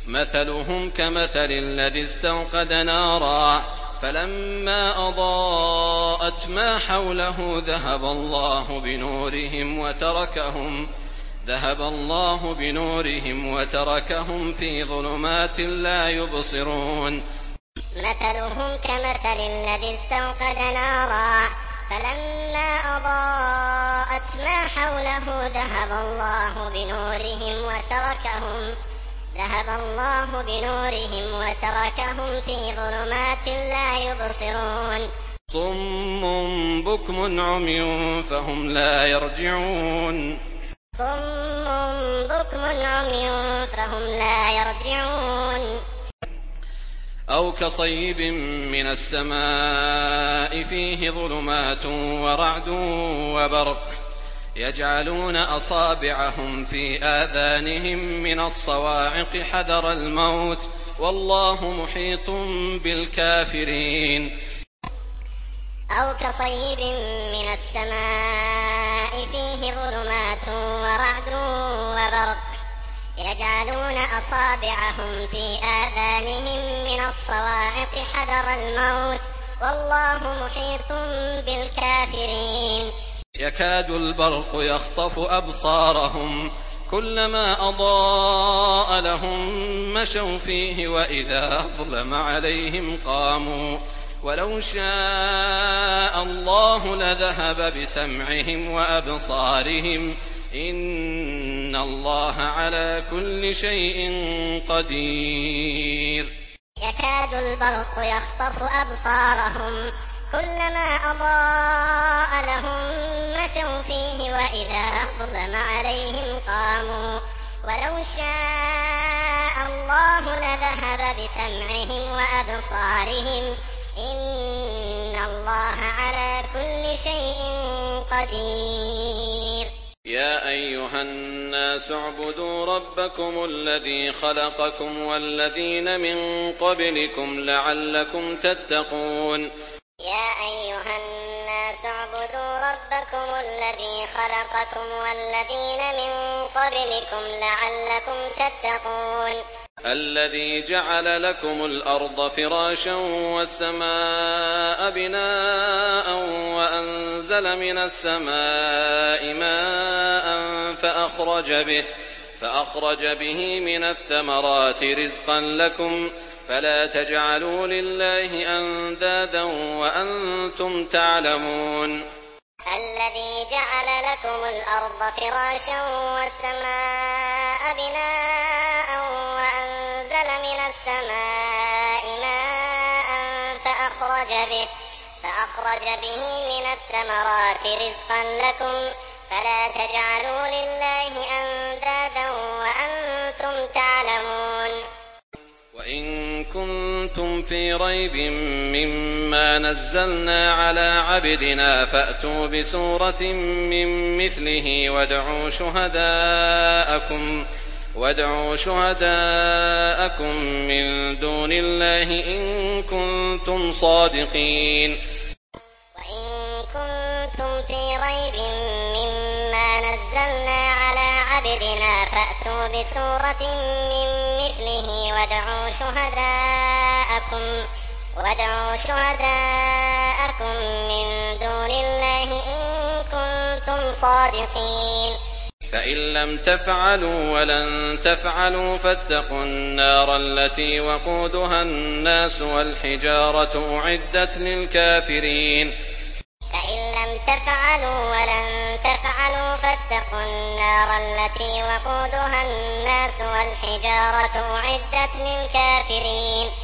مثلهم كمثل الذي استوقد نارا فلما أضاءت ما حوله ذهب الله بنورهم وتركهم في ظلمات لا يبصرون. مثلهم كمثل الذي استوقد نارا فلما أضاءت ما حوله ذهب الله بنورهم وتركهم في ظلمات لا يبصرون. صم بكم عمي فهم لا يرجعون. أو كصيب من السماء فيه ظلمات ورعد وبرق يجعلون أصابعهم في آذانهم من الصواعق حذر الموت والله محيط بالكافرين. أو كصيب من السماء فيه ظلمات ورعد وبرق يجعلون أصابعهم في آذانهم من الصواعق حذر الموت والله محيط بالكافرين. يكاد البرق يخطف أبصارهم كلما أضاء لهم مشوا فيه وإذا أظلم عليهم قاموا ولو شاء الله لذهب بسمعهم وأبصارهم إن الله على كل شيء قدير. يكاد البرق يخطف أبصارهم كلما أضاء لهم مشوا فيه وإذا أظلم عليهم قاموا ولو شاء الله لذهب بسمعهم وأبصارهم إن الله على كل شيء قدير. يا أيها الناس اعبدوا ربكم الذي خلقكم والذين من قبلكم لعلكم تتقون. يا أيها الناس اعبدوا ربكم الذي خلقكم والذين من قبلكم لعلكم تتقون. الذي جعل لكم الأرض فراشا والسماء بناء وأنزل من السماء ماء فأخرج به من الثمرات رزقا لكم فلا تجعلوا لله أندادا وأنتم تعلمون. الذي جعل لكم الأرض فراشا والسماء بناء وأنزل من السماء ماء فأخرج به من الثمرات رزقا لكم فلا تجعلوا لله أندادا وأنتم تعلمون. وإن كنتم في ريب مما نزلنا على عبدنا فأتوا بسورة من مثله وادعوا شهداءكم من دون الله إن كنتم صادقين. وإن كنتم في ريب مما نزلنا على عبدنا فأتوا بسورة من مثله وادعوا شهداءكم من دون الله إن كنتم صادقين. فإن لم تفعلوا ولن تفعلوا فاتقوا النار التي وقودها الناس والحجارة أعدت للكافرين. فإن لم تفعلوا ولن تفعلوا فاتقوا النار التي وقودها الناس والحجارة أعدت للكافرين.